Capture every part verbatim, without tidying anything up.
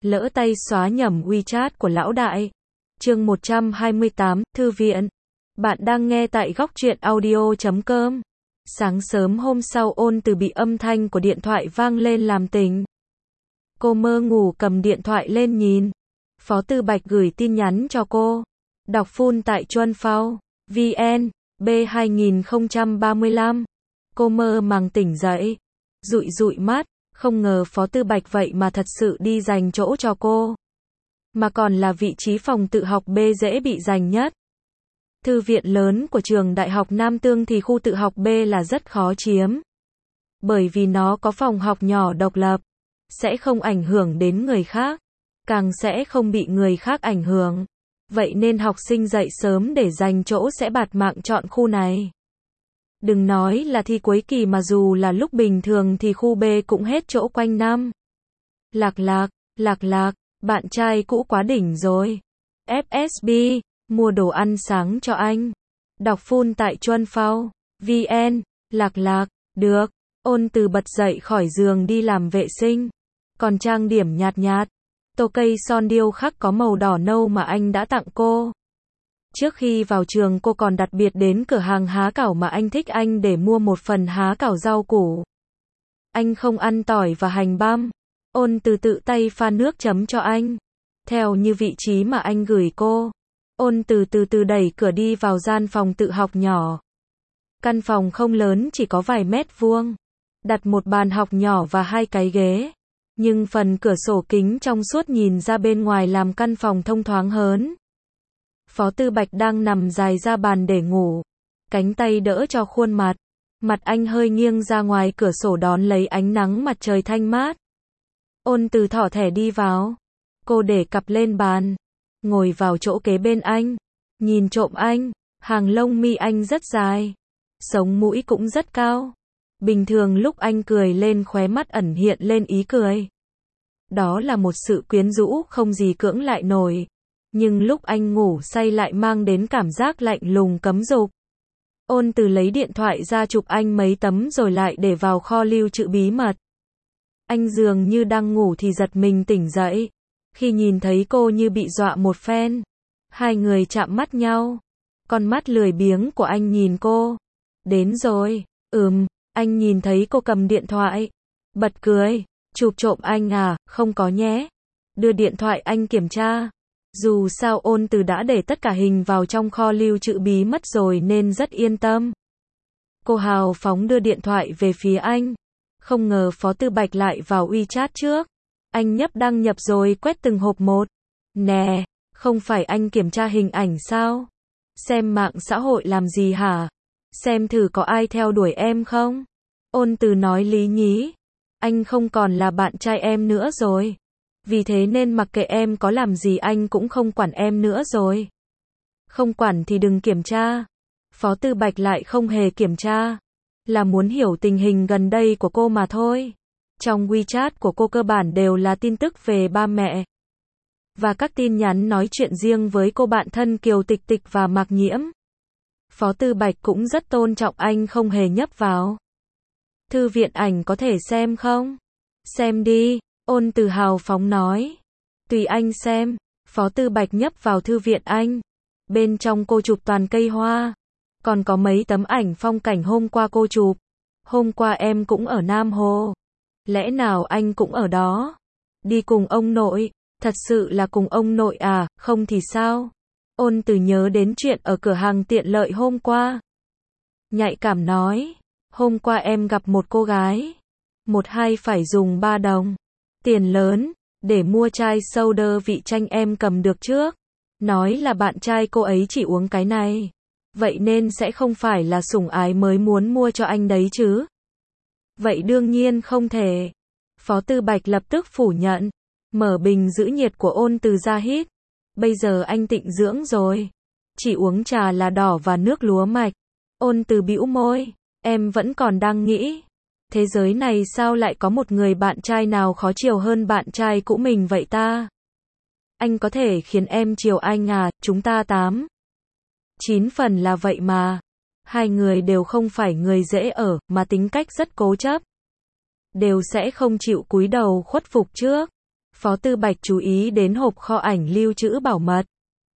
lỡ tay xóa nhầm WeChat của lão đại. Chương một trăm hai mươi tám, Thư viện. Bạn đang nghe tại góc truyện audio chấm com. Sáng sớm hôm sau, Ôn Từ bị âm thanh của điện thoại vang lên làm tỉnh. Cô mơ ngủ cầm điện thoại lên nhìn. Phó Tư Bạch gửi tin nhắn cho cô. Đọc full tại Chuân Phao, vê en, B hai không ba lăm. Cô mơ màng tỉnh dậy. Dụi dụi mắt, không ngờ Phó Tư Bạch vậy mà thật sự đi dành chỗ cho cô. Mà còn là vị trí phòng tự học B dễ bị giành nhất. Thư viện lớn của trường Đại học Nam Tương thì khu tự học B là rất khó chiếm. Bởi vì nó có phòng học nhỏ độc lập, sẽ không ảnh hưởng đến người khác, càng sẽ không bị người khác ảnh hưởng. Vậy nên học sinh dậy sớm để giành chỗ sẽ bạt mạng chọn khu này. Đừng nói là thi cuối kỳ mà dù là lúc bình thường thì khu B cũng hết chỗ quanh năm. Lạc lạc, lạc lạc, bạn trai cũ quá đỉnh rồi. ép ét bê, mua đồ ăn sáng cho anh. Đọc full tại Chuân Phao, vê en, lạc lạc, được. Ôn Từ bật dậy khỏi giường đi làm vệ sinh. Còn trang điểm nhạt nhạt. Tô cây son điêu khắc có màu đỏ nâu mà anh đã tặng cô. Trước khi vào trường cô còn đặc biệt đến cửa hàng há cảo mà anh thích anh để mua một phần há cảo rau củ. Anh không ăn tỏi và hành băm. Ôn Từ tự tay pha nước chấm cho anh. Theo như vị trí mà anh gửi cô. Ôn Từ từ từ đẩy cửa đi vào gian phòng tự học nhỏ. Căn phòng không lớn, chỉ có vài mét vuông. Đặt một bàn học nhỏ và hai cái ghế. Nhưng phần cửa sổ kính trong suốt nhìn ra bên ngoài làm căn phòng thông thoáng hơn. Phó Tư Bạch đang nằm dài ra bàn để ngủ. Cánh tay đỡ cho khuôn mặt. Mặt anh hơi nghiêng ra ngoài cửa sổ đón lấy ánh nắng mặt trời thanh mát. Ôn Từ thỏ thẻ đi vào. Cô để cặp lên bàn. Ngồi vào chỗ kế bên anh. Nhìn trộm anh. Hàng lông mi anh rất dài. Sống mũi cũng rất cao. Bình thường lúc anh cười lên khóe mắt ẩn hiện lên ý cười. Đó là một sự quyến rũ không gì cưỡng lại nổi. Nhưng lúc anh ngủ say lại mang đến cảm giác lạnh lùng cấm dục. Ôn Từ lấy điện thoại ra chụp anh mấy tấm rồi lại để vào kho lưu trữ bí mật. Anh dường như đang ngủ thì giật mình tỉnh dậy. Khi nhìn thấy cô như bị dọa một phen. Hai người chạm mắt nhau. Con mắt lười biếng của anh nhìn cô. Đến rồi. Ừm. Anh nhìn thấy cô cầm điện thoại. Bật cười. Chụp trộm anh à? Không có nhé. Đưa điện thoại anh kiểm tra. Dù sao Ôn Từ đã để tất cả hình vào trong kho lưu trữ bí mật rồi nên rất yên tâm. Cô hào phóng đưa điện thoại về phía anh. Không ngờ Phó Tư Bạch lại vào WeChat trước. Anh nhấp đăng nhập rồi quét từng hộp một. Nè, không phải anh kiểm tra hình ảnh sao? Xem mạng xã hội làm gì hả? Xem thử có ai theo đuổi em không? Ôn Từ nói lý nhí. Anh không còn là bạn trai em nữa rồi. Vì thế nên mặc kệ em có làm gì anh cũng không quản em nữa rồi. Không quản thì đừng kiểm tra. Phó Tư Bạch lại không hề kiểm tra. Là muốn hiểu tình hình gần đây của cô mà thôi. Trong WeChat của cô cơ bản đều là tin tức về ba mẹ. Và các tin nhắn nói chuyện riêng với cô bạn thân Kiều Tịch Tịch và Mạc Nhiễm. Phó Tư Bạch cũng rất tôn trọng anh không hề nhấp vào. Thư viện ảnh có thể xem không? Xem đi. Ôn Từ hào phóng nói. Tùy anh xem. Phó Tư Bạch nhấp vào thư viện anh. Bên trong cô chụp toàn cây hoa. Còn có mấy tấm ảnh phong cảnh hôm qua cô chụp. Hôm qua em cũng ở Nam Hồ. Lẽ nào anh cũng ở đó? Đi cùng ông nội. Thật sự là cùng ông nội à, không thì sao? Ôn Từ nhớ đến chuyện ở cửa hàng tiện lợi hôm qua. Nhạy cảm nói. Hôm qua em gặp một cô gái. Một hai phải dùng ba đồng. Tiền lớn. Để mua chai soda vị chanh em cầm được trước. Nói là bạn trai cô ấy chỉ uống cái này. Vậy nên sẽ không phải là sủng ái mới muốn mua cho anh đấy chứ. Vậy đương nhiên không thể. Phó Tư Bạch lập tức phủ nhận. Mở bình giữ nhiệt của Ôn Từ ra hít. Bây giờ anh tịnh dưỡng rồi. Chỉ uống trà là đỏ và nước lúa mạch. Ôn Từ bĩu môi. Em vẫn còn đang nghĩ. Thế giới này sao lại có một người bạn trai nào khó chiều hơn bạn trai cũ mình vậy ta? Anh có thể khiến em chiều anh à, chúng ta tám. Chín phần là vậy mà. Hai người đều không phải người dễ ở, mà tính cách rất cố chấp. Đều sẽ không chịu cúi đầu khuất phục trước. Phó Tư Bạch chú ý đến hộp kho ảnh lưu trữ bảo mật.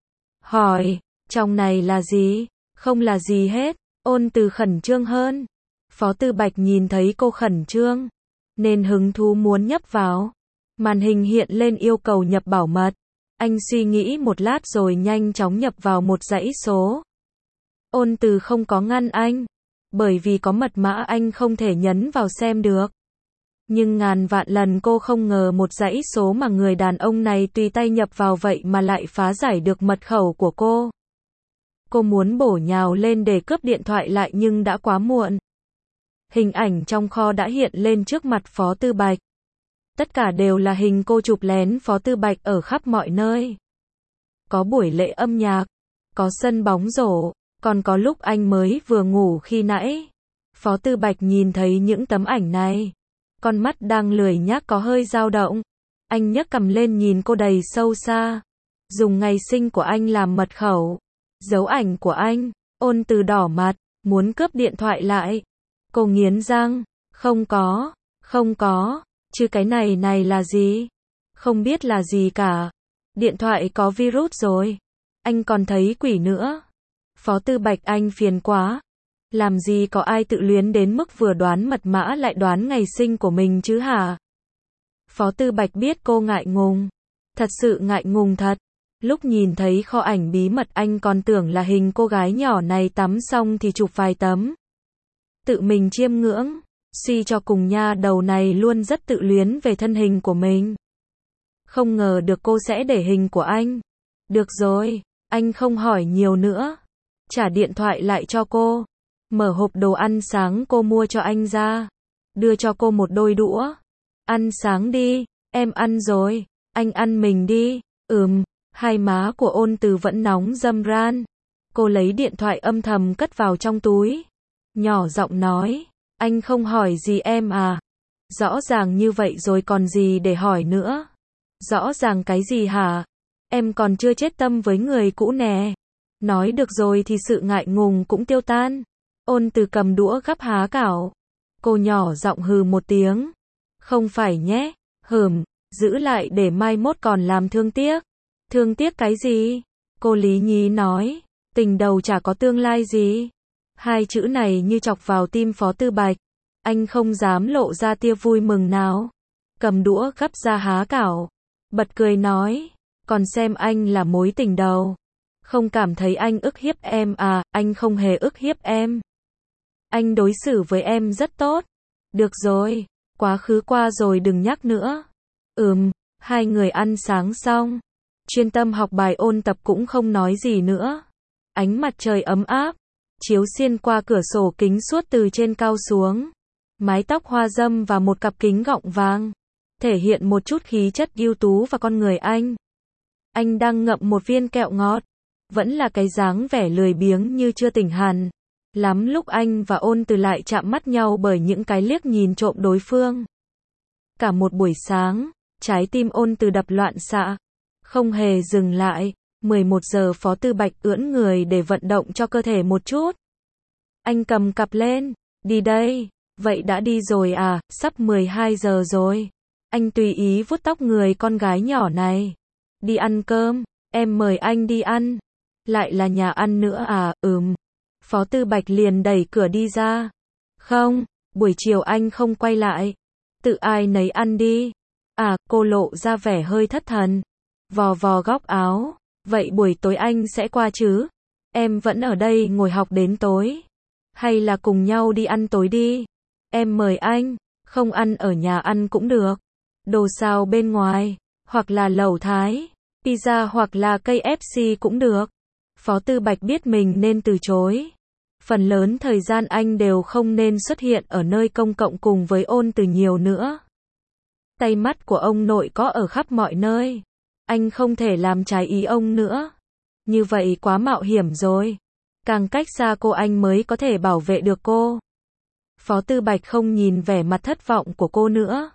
Hỏi, trong này là gì? Không là gì hết. Ôn Từ khẩn trương hơn. Phó Tư Bạch nhìn thấy cô khẩn trương, nên hứng thú muốn nhấp vào. Màn hình hiện lên yêu cầu nhập bảo mật. Anh suy nghĩ một lát rồi nhanh chóng nhập vào một dãy số. Ôn Từ không có ngăn anh, bởi vì có mật mã anh không thể nhấn vào xem được. Nhưng ngàn vạn lần cô không ngờ một dãy số mà người đàn ông này tùy tay nhập vào vậy mà lại phá giải được mật khẩu của cô. Cô muốn bổ nhào lên để cướp điện thoại lại nhưng đã quá muộn. Hình ảnh trong kho đã hiện lên trước mặt Phó Tư Bạch. Tất cả đều là hình cô chụp lén Phó Tư Bạch ở khắp mọi nơi. Có buổi lễ âm nhạc, có sân bóng rổ, còn có lúc anh mới vừa ngủ khi nãy. Phó Tư Bạch nhìn thấy những tấm ảnh này, con mắt đang lười nhác có hơi dao động. Anh nhấc cằm lên nhìn cô đầy sâu xa. Dùng ngày sinh của anh làm mật khẩu. Dấu ảnh của anh. Ôn Từ đỏ mặt, muốn cướp điện thoại lại. Cô nghiến răng, không có, không có, chứ cái này này là gì? Không biết là gì cả. Điện thoại có virus rồi. Anh còn thấy quỷ nữa. Phó Tư Bạch anh phiền quá. Làm gì có ai tự luyến đến mức vừa đoán mật mã lại đoán ngày sinh của mình chứ hả? Phó Tư Bạch biết cô ngại ngùng. Thật sự ngại ngùng thật. Lúc nhìn thấy kho ảnh bí mật anh còn tưởng là hình cô gái nhỏ này tắm xong thì chụp vài tấm. Tự mình chiêm ngưỡng. Suy cho cùng nha đầu này luôn rất tự luyến về thân hình của mình. Không ngờ được cô sẽ để hình của anh. Được rồi, anh không hỏi nhiều nữa. Trả điện thoại lại cho cô. Mở hộp đồ ăn sáng cô mua cho anh ra. Đưa cho cô một đôi đũa. Ăn sáng đi, em ăn rồi. Anh ăn mình đi. Ừm, hai má của Ôn Từ vẫn nóng râm ran. Cô lấy điện thoại âm thầm cất vào trong túi. Nhỏ giọng nói, anh không hỏi gì em à? Rõ ràng như vậy rồi còn gì để hỏi nữa? Rõ ràng cái gì hả? Em còn chưa chết tâm với người cũ nè. Nói được rồi thì sự ngại ngùng cũng tiêu tan. Ôn Từ cầm đũa gắp há cảo. Cô nhỏ giọng hừ một tiếng. Không phải nhé, hừm, giữ lại để mai mốt còn làm thương tiếc. Thương tiếc cái gì? Cô lý nhí nói, tình đầu chả có tương lai gì. Hai chữ này như chọc vào tim Phó Tư Bạch. Anh không dám lộ ra tia vui mừng nào. Cầm đũa gắp ra há cảo. Bật cười nói, còn xem anh là mối tình đầu. Không cảm thấy anh ức hiếp em à? Anh không hề ức hiếp em. Anh đối xử với em rất tốt. Được rồi, quá khứ qua rồi đừng nhắc nữa. Ừm, hai người ăn sáng xong. Chuyên tâm học bài ôn tập cũng không nói gì nữa. Ánh mặt trời ấm áp, chiếu xuyên qua cửa sổ kính suốt từ trên cao xuống. Mái tóc hoa râm và một cặp kính gọng vàng. Thể hiện một chút khí chất ưu tú và con người anh. Anh đang ngậm một viên kẹo ngọt. Vẫn là cái dáng vẻ lười biếng như chưa tỉnh hẳn. Lắm lúc anh và Ôn Từ lại chạm mắt nhau bởi những cái liếc nhìn trộm đối phương. Cả một buổi sáng, trái tim Ôn Từ đập loạn xạ. Không hề dừng lại. mười một giờ Phó Tư Bạch ưỡn người để vận động cho cơ thể một chút. Anh cầm cặp lên. Đi đây. Vậy đã đi rồi à? Sắp mười hai giờ rồi. Anh tùy ý vuốt tóc người con gái nhỏ này. Đi ăn cơm. Em mời anh đi ăn. Lại là nhà ăn nữa à? Ừm. Phó Tư Bạch liền đẩy cửa đi ra. Không, buổi chiều anh không quay lại. Tự ai nấy ăn đi. À, cô lộ ra vẻ hơi thất thần. Vò vò góc áo. Vậy buổi tối anh sẽ qua chứ? Em vẫn ở đây ngồi học đến tối. Hay là cùng nhau đi ăn tối đi? Em mời anh. Không ăn ở nhà ăn cũng được. Đồ xào bên ngoài. Hoặc là lẩu Thái. Pizza hoặc là cây ép xê cũng được. Phó Tư Bạch biết mình nên từ chối. Phần lớn thời gian anh đều không nên xuất hiện ở nơi công cộng cùng với Ôn Từ nhiều nữa. Tay mắt của ông nội có ở khắp mọi nơi. Anh không thể làm trái ý ông nữa. Như vậy quá mạo hiểm rồi. Càng cách xa cô anh mới có thể bảo vệ được cô. Phó Tư Bạch không nhìn vẻ mặt thất vọng của cô nữa.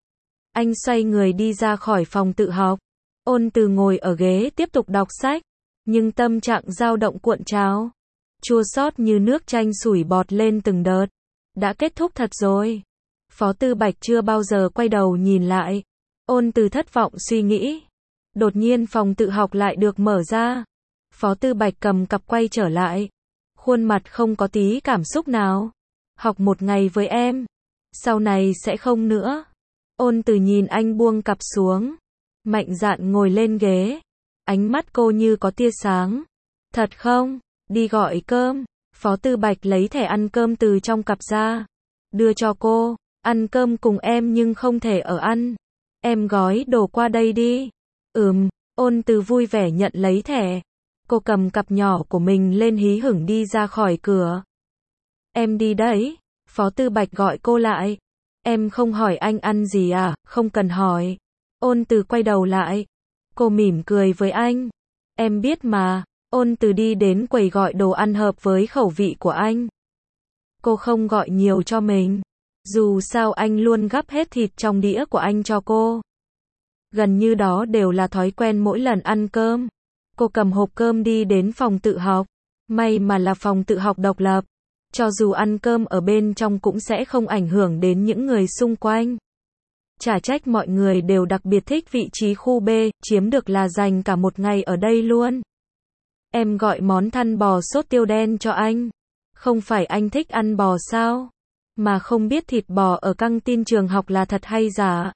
Anh xoay người đi ra khỏi phòng tự học. Ôn Từ ngồi ở ghế tiếp tục đọc sách. Nhưng tâm trạng dao động cuộn trào. Chua xót như nước chanh sủi bọt lên từng đợt. Đã kết thúc thật rồi. Phó Tư Bạch chưa bao giờ quay đầu nhìn lại. Ôn Từ thất vọng suy nghĩ. Đột nhiên phòng tự học lại được mở ra. Phó Tư Bạch cầm cặp quay trở lại. Khuôn mặt không có tí cảm xúc nào. Học một ngày với em. Sau này sẽ không nữa. Ôn Từ nhìn anh buông cặp xuống. Mạnh dạn ngồi lên ghế. Ánh mắt cô như có tia sáng. Thật không? Đi gọi cơm. Phó Tư Bạch lấy thẻ ăn cơm từ trong cặp ra. Đưa cho cô. Ăn cơm cùng em nhưng không thể ở ăn. Em gói đồ qua đây đi. Ừm, Ôn Từ vui vẻ nhận lấy thẻ. Cô cầm cặp nhỏ của mình lên hí hửng đi ra khỏi cửa. Em đi đấy. Phó Tư Bạch gọi cô lại. Em không hỏi anh ăn gì à? Không cần hỏi. Ôn Từ quay đầu lại. Cô mỉm cười với anh. Em biết mà. Ôn Từ đi đến quầy gọi đồ ăn hợp với khẩu vị của anh. Cô không gọi nhiều cho mình. Dù sao anh luôn gắp hết thịt trong đĩa của anh cho cô. Gần như đó đều là thói quen mỗi lần ăn cơm. Cô cầm hộp cơm đi đến phòng tự học. May mà là phòng tự học độc lập. Cho dù ăn cơm ở bên trong cũng sẽ không ảnh hưởng đến những người xung quanh. Chả trách mọi người đều đặc biệt thích vị trí khu B, chiếm được là dành cả một ngày ở đây luôn. Em gọi món thăn bò sốt tiêu đen cho anh. Không phải anh thích ăn bò sao? Mà không biết thịt bò ở căng tin trường học là thật hay giả.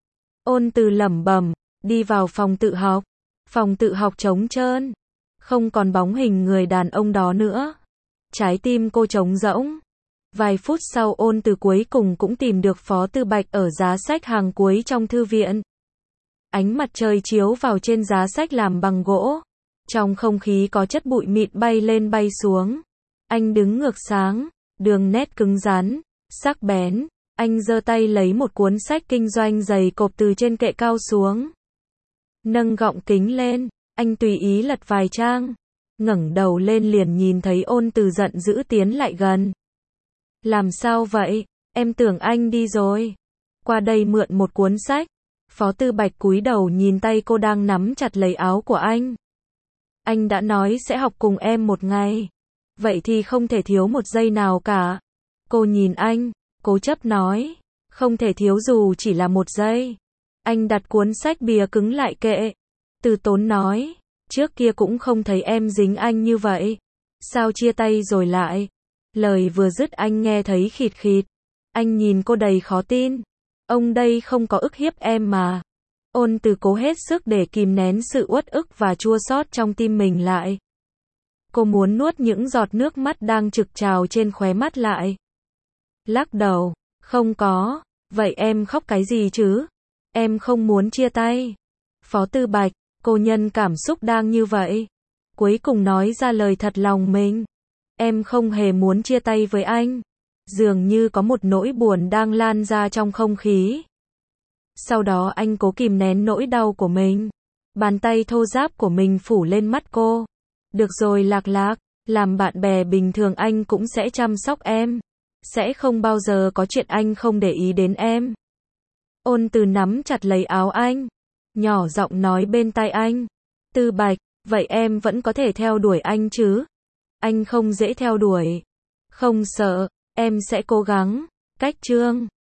Ôn Từ lẩm bẩm, đi vào phòng tự học. Phòng tự học trống trơn. Không còn bóng hình người đàn ông đó nữa. Trái tim cô trống rỗng. Vài phút sau Ôn Từ cuối cùng cũng tìm được Phó Tư Bạch ở giá sách hàng cuối trong thư viện. Ánh mặt trời chiếu vào trên giá sách làm bằng gỗ. Trong không khí có chất bụi mịn bay lên bay xuống. Anh đứng ngược sáng, đường nét cứng rắn, sắc bén. Anh giơ tay lấy một cuốn sách kinh doanh dày cộp từ trên kệ cao xuống. Nâng gọng kính lên, anh tùy ý lật vài trang. Ngẩng đầu lên liền nhìn thấy Ôn Từ giận dữ tiến lại gần. Làm sao vậy? Em tưởng anh đi rồi. Qua đây mượn một cuốn sách. Phó Tư Bạch cúi đầu nhìn tay cô đang nắm chặt lấy áo của anh. Anh đã nói sẽ học cùng em một ngày. Vậy thì không thể thiếu một giây nào cả. Cô nhìn anh, cố chấp nói. Không thể thiếu dù chỉ là một giây. Anh đặt cuốn sách bìa cứng lại kệ. Từ tốn nói. Trước kia cũng không thấy em dính anh như vậy. Sao chia tay rồi lại? Lời vừa dứt anh nghe thấy khịt khịt. Anh nhìn cô đầy khó tin. Ông đây không có ức hiếp em mà. Ôn Từ cố hết sức để kìm nén sự uất ức và chua xót trong tim mình lại. Cô muốn nuốt những giọt nước mắt đang trực trào trên khóe mắt lại. Lắc đầu. Không có. Vậy em khóc cái gì chứ? Em không muốn chia tay. Phó Tư Bạch, cô nhân cảm xúc đang như vậy. Cuối cùng nói ra lời thật lòng mình. Em không hề muốn chia tay với anh. Dường như có một nỗi buồn đang lan ra trong không khí. Sau đó anh cố kìm nén nỗi đau của mình. Bàn tay thô ráp của mình phủ lên mắt cô. Được rồi Lạc Lạc, làm bạn bè bình thường anh cũng sẽ chăm sóc em. Sẽ không bao giờ có chuyện anh không để ý đến em. Ôn Từ nắm chặt lấy áo anh. Nhỏ giọng nói bên tai anh. Tư Bạch, vậy em vẫn có thể theo đuổi anh chứ? Anh không dễ theo đuổi. Không sợ, em sẽ cố gắng. Cách chương